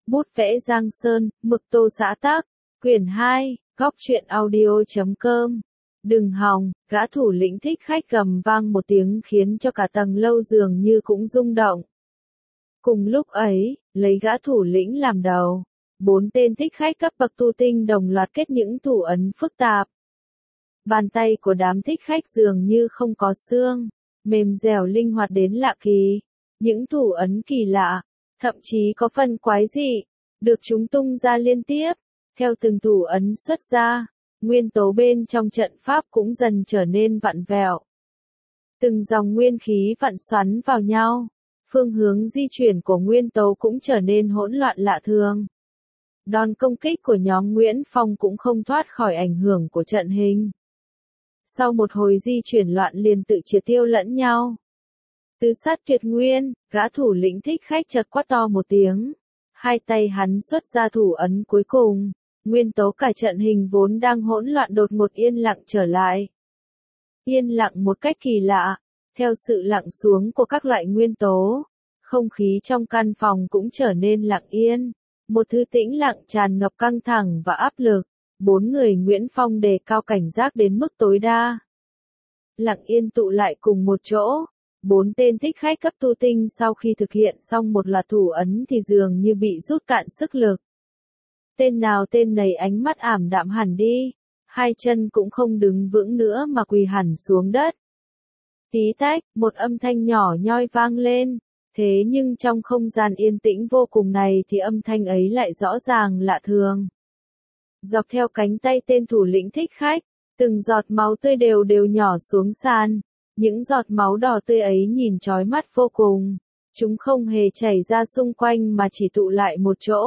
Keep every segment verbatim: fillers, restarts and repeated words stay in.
Bút vẽ Giang Sơn, mực tô xã tác, quyển hai, góc truyện audio chấm com. Đừng hòng, gã thủ lĩnh thích khách gầm vang một tiếng khiến cho cả tầng lâu dường như cũng rung động. Cùng lúc ấy, lấy gã thủ lĩnh làm đầu, bốn tên thích khách cấp bậc tu tinh đồng loạt kết những thủ ấn phức tạp. Bàn tay của đám thích khách dường như không có xương, mềm dẻo linh hoạt đến lạ kỳ. Những thủ ấn kỳ lạ, thậm chí có phần quái dị, được chúng tung ra liên tiếp. Theo từng thủ ấn xuất ra, nguyên tố bên trong trận pháp cũng dần trở nên vặn vẹo. Từng dòng nguyên khí vặn xoắn vào nhau, phương hướng di chuyển của nguyên tố cũng trở nên hỗn loạn lạ thường. Đòn công kích của nhóm Nguyễn Phong cũng không thoát khỏi ảnh hưởng của trận hình. Sau một hồi di chuyển loạn liền tự triệt tiêu lẫn nhau. Tứ sát tuyệt nguyên, gã thủ lĩnh thích khách chợt quát to một tiếng. Hai tay hắn xuất ra thủ ấn cuối cùng. Nguyên tố cả trận hình vốn đang hỗn loạn đột ngột yên lặng trở lại. Yên lặng một cách kỳ lạ. Theo sự lặng xuống của các loại nguyên tố, không khí trong căn phòng cũng trở nên lặng yên. Một thứ tĩnh lặng tràn ngập căng thẳng và áp lực. Bốn người Nguyễn Phong đề cao cảnh giác đến mức tối đa. Lặng yên tụ lại cùng một chỗ. Bốn tên thích khách cấp tu tinh sau khi thực hiện xong một loạt thủ ấn thì dường như bị rút cạn sức lực. Tên nào tên nấy ánh mắt ảm đạm hẳn đi. Hai chân cũng không đứng vững nữa mà quỳ hẳn xuống đất. Tí tách, một âm thanh nhỏ nhoi vang lên. Thế nhưng trong không gian yên tĩnh vô cùng này thì âm thanh ấy lại rõ ràng lạ thường. Dọc theo cánh tay tên thủ lĩnh thích khách, từng giọt máu tươi đều đều nhỏ xuống sàn. Những giọt máu đỏ tươi ấy nhìn chói mắt vô cùng. Chúng không hề chảy ra xung quanh mà chỉ tụ lại một chỗ.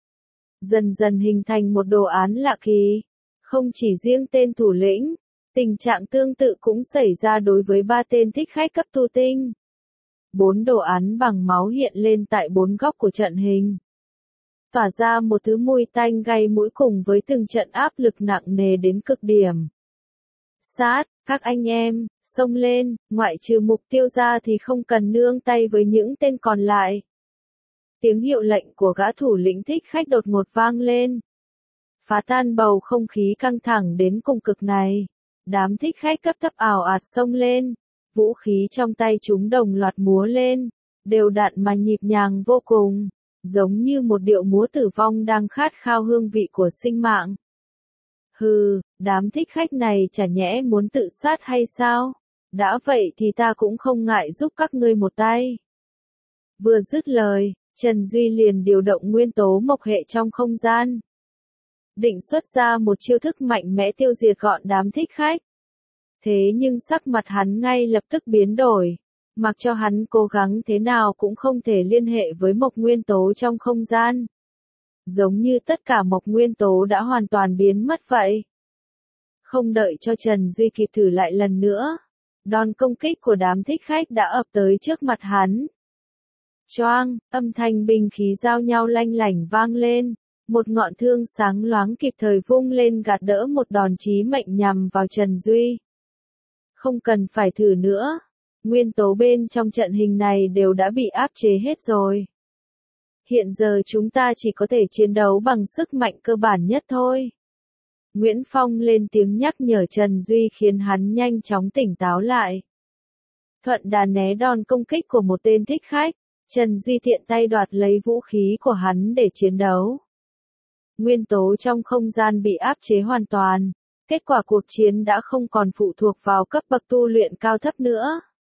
Dần dần hình thành một đồ án lạ kỳ. Không chỉ riêng tên thủ lĩnh, tình trạng tương tự cũng xảy ra đối với ba tên thích khách cấp tu tinh. Bốn đồ án bằng máu hiện lên tại bốn góc của trận hình. Tỏa ra một thứ mùi tanh gây mũi cùng với từng trận áp lực nặng nề đến cực điểm. Sát, các anh em, xông lên, ngoại trừ mục tiêu ra thì không cần nương tay với những tên còn lại. Tiếng hiệu lệnh của gã thủ lĩnh thích khách đột ngột vang lên. Phá tan bầu không khí căng thẳng đến cùng cực này. Đám thích khách cấp thấp ào ạt xông lên. Vũ khí trong tay chúng đồng loạt múa lên. Đều đặn mà nhịp nhàng vô cùng. Giống như một điệu múa tử vong đang khát khao hương vị của sinh mạng. Hừ, đám thích khách này chả nhẽ muốn tự sát hay sao? Đã vậy thì ta cũng không ngại giúp các ngươi một tay. Vừa dứt lời, Trần Duy liền điều động nguyên tố mộc hệ trong không gian. Định xuất ra một chiêu thức mạnh mẽ tiêu diệt gọn đám thích khách. Thế nhưng sắc mặt hắn ngay lập tức biến đổi. Mặc cho hắn cố gắng thế nào cũng không thể liên hệ với mộc nguyên tố trong không gian. Giống như tất cả mộc nguyên tố đã hoàn toàn biến mất vậy. Không đợi cho Trần Duy kịp thử lại lần nữa. Đòn công kích của đám thích khách đã ập tới trước mặt hắn. Choang, âm thanh binh khí giao nhau lanh lảnh vang lên. Một ngọn thương sáng loáng kịp thời vung lên gạt đỡ một đòn chí mệnh nhằm vào Trần Duy. Không cần phải thử nữa. Nguyên tố bên trong trận hình này đều đã bị áp chế hết rồi. Hiện giờ chúng ta chỉ có thể chiến đấu bằng sức mạnh cơ bản nhất thôi. Nguyễn Phong lên tiếng nhắc nhở Trần Duy khiến hắn nhanh chóng tỉnh táo lại. Thuận đà né đòn công kích của một tên thích khách, Trần Duy tiện tay đoạt lấy vũ khí của hắn để chiến đấu. Nguyên tố trong không gian bị áp chế hoàn toàn, kết quả cuộc chiến đã không còn phụ thuộc vào cấp bậc tu luyện cao thấp nữa.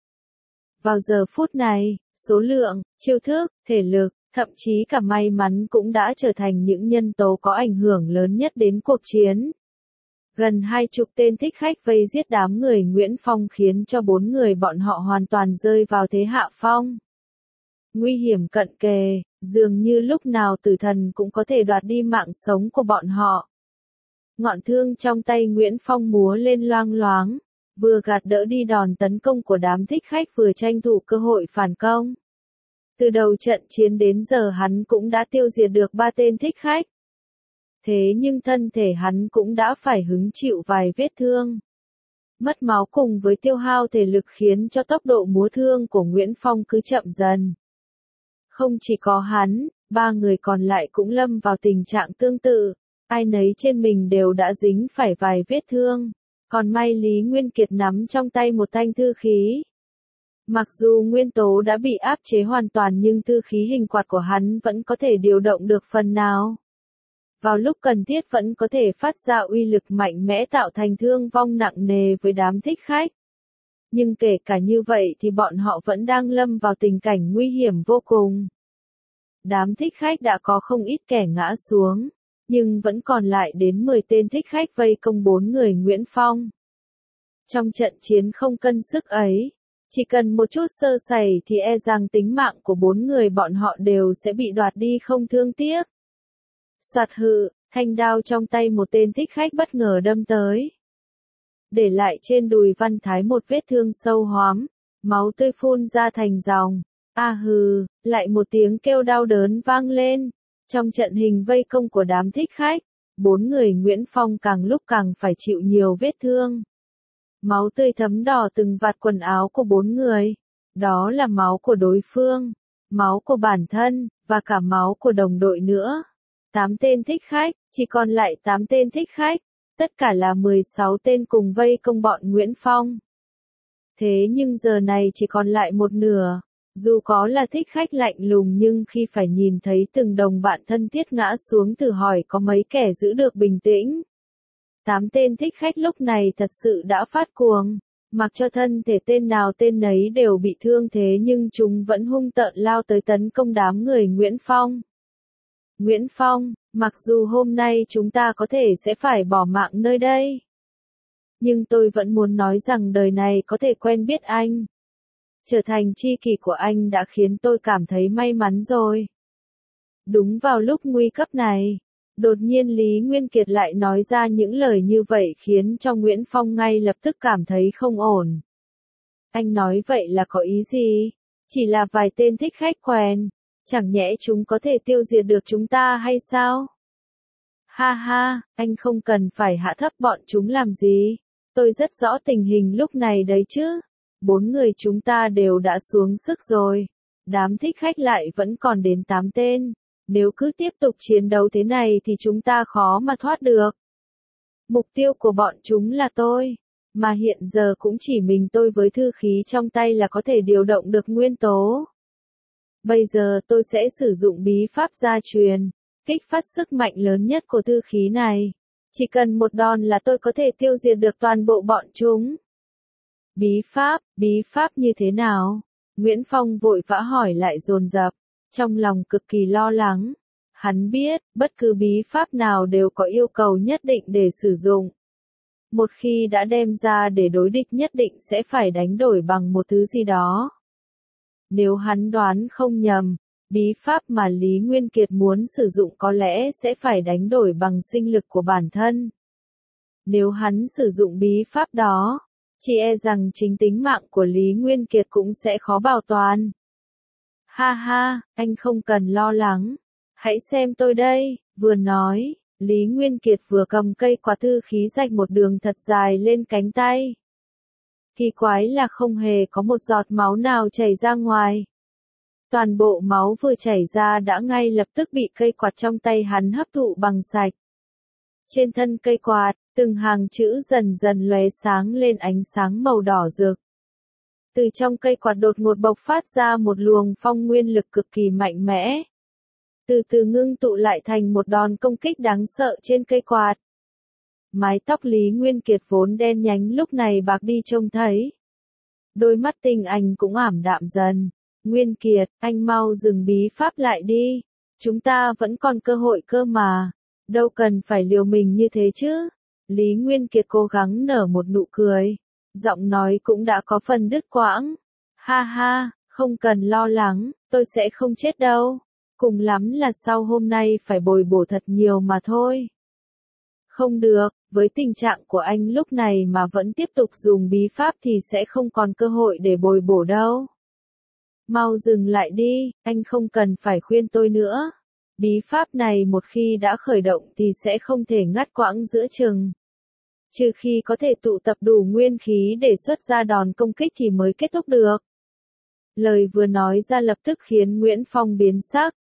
Vào giờ phút này, số lượng, chiêu thức, thể lực, thậm chí cả may mắn cũng đã trở thành những nhân tố có ảnh hưởng lớn nhất đến cuộc chiến. Gần hai chục tên thích khách vây giết đám người Nguyễn Phong khiến cho bốn người bọn họ hoàn toàn rơi vào thế hạ phong. Nguy hiểm cận kề, dường như lúc nào tử thần cũng có thể đoạt đi mạng sống của bọn họ. Ngọn thương trong tay Nguyễn Phong múa lên loang loáng, vừa gạt đỡ đi đòn tấn công của đám thích khách vừa tranh thủ cơ hội phản công. Từ đầu trận chiến đến giờ hắn cũng đã tiêu diệt được ba tên thích khách. Thế nhưng thân thể hắn cũng đã phải hứng chịu vài vết thương. Mất máu cùng với tiêu hao thể lực khiến cho tốc độ múa thương của Nguyễn Phong cứ chậm dần. Không chỉ có hắn, Ba người còn lại cũng lâm vào tình trạng tương tự, ai nấy trên mình đều đã dính phải vài vết thương, còn may Lý Nguyên Kiệt nắm trong tay một thanh thư khí. Mặc dù nguyên tố đã bị áp chế hoàn toàn nhưng thư khí hình quạt của hắn vẫn có thể điều động được phần nào. Vào lúc cần thiết vẫn có thể phát ra uy lực mạnh mẽ tạo thành thương vong nặng nề với đám thích khách. Nhưng kể cả như vậy thì bọn họ vẫn đang lâm vào tình cảnh nguy hiểm vô cùng. Đám thích khách đã có không ít kẻ ngã xuống, nhưng vẫn còn lại đến mười tên thích khách vây công bốn người Nguyễn Phong. Trong trận chiến không cân sức ấy, chỉ cần một chút sơ sẩy thì e rằng tính mạng của bốn người bọn họ đều sẽ bị đoạt đi không thương tiếc. Soạt hự, thanh đao trong tay một tên thích khách bất ngờ đâm tới. Để lại trên đùi Văn Thái một vết thương sâu hoắm, máu tươi phun ra thành dòng. A hừ, lại một tiếng kêu đau đớn vang lên. Trong trận hình vây công của đám thích khách, bốn người Nguyễn Phong càng lúc càng phải chịu nhiều vết thương. Máu tươi thấm đỏ từng vạt quần áo của bốn người. Đó là máu của đối phương, máu của bản thân, và cả máu của đồng đội nữa. Tám tên thích khách, chỉ còn lại tám tên thích khách, tất cả là mười sáu tên cùng vây công bọn Nguyễn Phong. Thế nhưng giờ này chỉ còn lại một nửa, dù có là thích khách lạnh lùng nhưng khi phải nhìn thấy từng đồng bạn thân thiết ngã xuống thử hỏi có mấy kẻ giữ được bình tĩnh. Tám tên thích khách lúc này thật sự đã phát cuồng, mặc cho thân thể tên nào tên nấy đều bị thương thế nhưng chúng vẫn hung tợn lao tới tấn công đám người Nguyễn Phong. Nguyễn Phong, mặc dù hôm nay chúng ta có thể sẽ phải bỏ mạng nơi đây, nhưng tôi vẫn muốn nói rằng đời này có thể quen biết anh, trở thành tri kỷ của anh đã khiến tôi cảm thấy may mắn rồi. Đúng vào lúc nguy cấp này, đột nhiên Lý Nguyên Kiệt lại nói ra những lời như vậy khiến cho Nguyễn Phong ngay lập tức cảm thấy không ổn. Anh nói vậy là có ý gì? Chỉ là vài tên thích khách quen, chẳng nhẽ chúng có thể tiêu diệt được chúng ta hay sao? Ha ha, anh không cần phải hạ thấp bọn chúng làm gì. Tôi rất rõ tình hình lúc này đấy chứ. Bốn người chúng ta đều đã xuống sức rồi. Đám thích khách lại vẫn còn đến tám tên. Nếu cứ tiếp tục chiến đấu thế này thì chúng ta khó mà thoát được. Mục tiêu của bọn chúng là tôi. Mà hiện giờ cũng chỉ mình tôi với thư khí trong tay là có thể điều động được nguyên tố. Bây giờ tôi sẽ sử dụng bí pháp gia truyền, kích phát sức mạnh lớn nhất của thư khí này. Chỉ cần một đòn là tôi có thể tiêu diệt được toàn bộ bọn chúng. Bí pháp, bí pháp như thế nào? Nguyễn Phong vội vã hỏi lại dồn dập, trong lòng cực kỳ lo lắng. Hắn biết, bất cứ bí pháp nào đều có yêu cầu nhất định để sử dụng. Một khi đã đem ra để đối địch nhất định sẽ phải đánh đổi bằng một thứ gì đó. Nếu hắn đoán không nhầm, bí pháp mà Lý Nguyên Kiệt muốn sử dụng có lẽ sẽ phải đánh đổi bằng sinh lực của bản thân. Nếu hắn sử dụng bí pháp đó, chỉ e rằng chính tính mạng của Lý Nguyên Kiệt cũng sẽ khó bảo toàn. Ha ha, anh không cần lo lắng. Hãy xem tôi đây, vừa nói, Lý Nguyên Kiệt vừa cầm cây quạt thư khí rạch một đường thật dài lên cánh tay. Kỳ quái là không hề có một giọt máu nào chảy ra ngoài. Toàn bộ máu vừa chảy ra đã ngay lập tức bị cây quạt trong tay hắn hấp thụ bằng sạch. Trên thân cây quạt, từng hàng chữ dần dần lóe sáng lên ánh sáng màu đỏ rực. Từ trong cây quạt đột ngột bộc phát ra một luồng phong nguyên lực cực kỳ mạnh mẽ. Từ từ ngưng tụ lại thành một đòn công kích đáng sợ trên cây quạt. Mái tóc Lý Nguyên Kiệt vốn đen nhánh lúc này bạc đi trông thấy. Đôi mắt tinh anh cũng ảm đạm dần. Nguyên Kiệt, anh mau dừng bí pháp lại đi. Chúng ta vẫn còn cơ hội cơ mà. Đâu cần phải liều mình như thế chứ. Lý Nguyên Kiệt cố gắng nở một nụ cười. Giọng nói cũng đã có phần đứt quãng. Ha ha, không cần lo lắng, tôi sẽ không chết đâu. Cùng lắm là sau hôm nay phải bồi bổ thật nhiều mà thôi. Không được, với tình trạng của anh lúc này mà vẫn tiếp tục dùng bí pháp thì sẽ không còn cơ hội để bồi bổ đâu. Mau dừng lại đi, anh không cần phải khuyên tôi nữa. Bí pháp này một khi đã khởi động thì sẽ không thể ngắt quãng giữa chừng. Trừ khi có thể tụ tập đủ nguyên khí để xuất ra đòn công kích thì mới kết thúc được. Lời vừa nói ra lập tức khiến Nguyễn Phong biến sắc.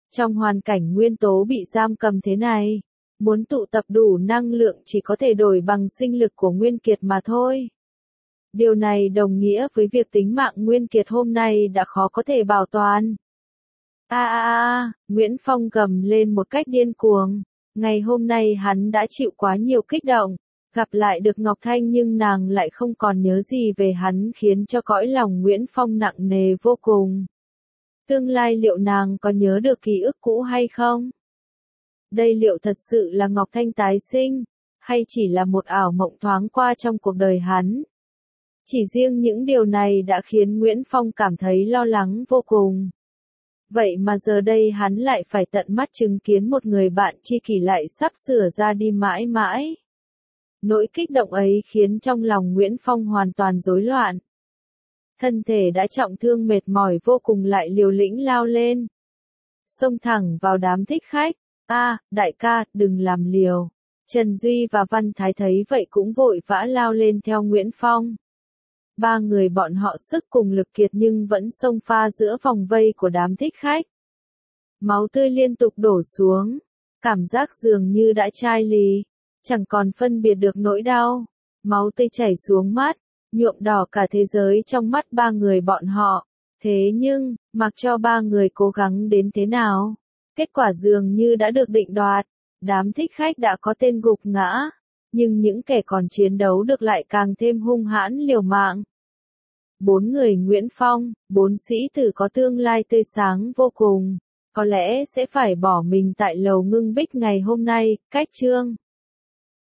Trong hoàn cảnh nguyên tố bị giam cầm thế này, muốn tụ tập đủ năng lượng chỉ có thể đổi bằng sinh lực của Nguyên Kiệt mà thôi. Điều này đồng nghĩa với việc tính mạng Nguyên Kiệt hôm nay đã khó có thể bảo toàn. A a a, Nguyễn Phong gầm lên một cách điên cuồng. Ngày hôm nay hắn đã chịu quá nhiều kích động, gặp lại được Ngọc Thanh nhưng nàng lại không còn nhớ gì về hắn khiến cho cõi lòng Nguyễn Phong nặng nề vô cùng. Tương lai liệu nàng có nhớ được ký ức cũ hay không? Đây liệu thật sự là Ngọc Thanh tái sinh, hay chỉ là một ảo mộng thoáng qua trong cuộc đời hắn? Chỉ riêng những điều này đã khiến Nguyễn Phong cảm thấy lo lắng vô cùng. Vậy mà giờ đây hắn lại phải tận mắt chứng kiến một người bạn tri kỷ lại sắp sửa ra đi mãi mãi. Nỗi kích động ấy khiến trong lòng Nguyễn Phong hoàn toàn rối loạn. Thân thể đã trọng thương mệt mỏi vô cùng lại liều lĩnh lao lên. Xông thẳng vào đám thích khách. A, đại ca, đừng làm liều. Trần Duy và Văn Thái thấy vậy cũng vội vã lao lên theo Nguyễn Phong. Ba người bọn họ sức cùng lực kiệt nhưng vẫn xông pha giữa vòng vây của đám thích khách. Máu tươi liên tục đổ xuống. Cảm giác dường như đã chai lì. Chẳng còn phân biệt được nỗi đau. Máu tươi chảy xuống mắt, nhuộm đỏ cả thế giới trong mắt ba người bọn họ. Thế nhưng, mặc cho ba người cố gắng đến thế nào, kết quả dường như đã được định đoạt. Đám thích khách đã có tên gục ngã, nhưng những kẻ còn chiến đấu được lại càng thêm hung hãn liều mạng. Bốn người Nguyễn Phong, bốn sĩ tử có tương lai tươi sáng vô cùng, có lẽ sẽ phải bỏ mình tại lầu ngưng bích ngày hôm nay. Cách chương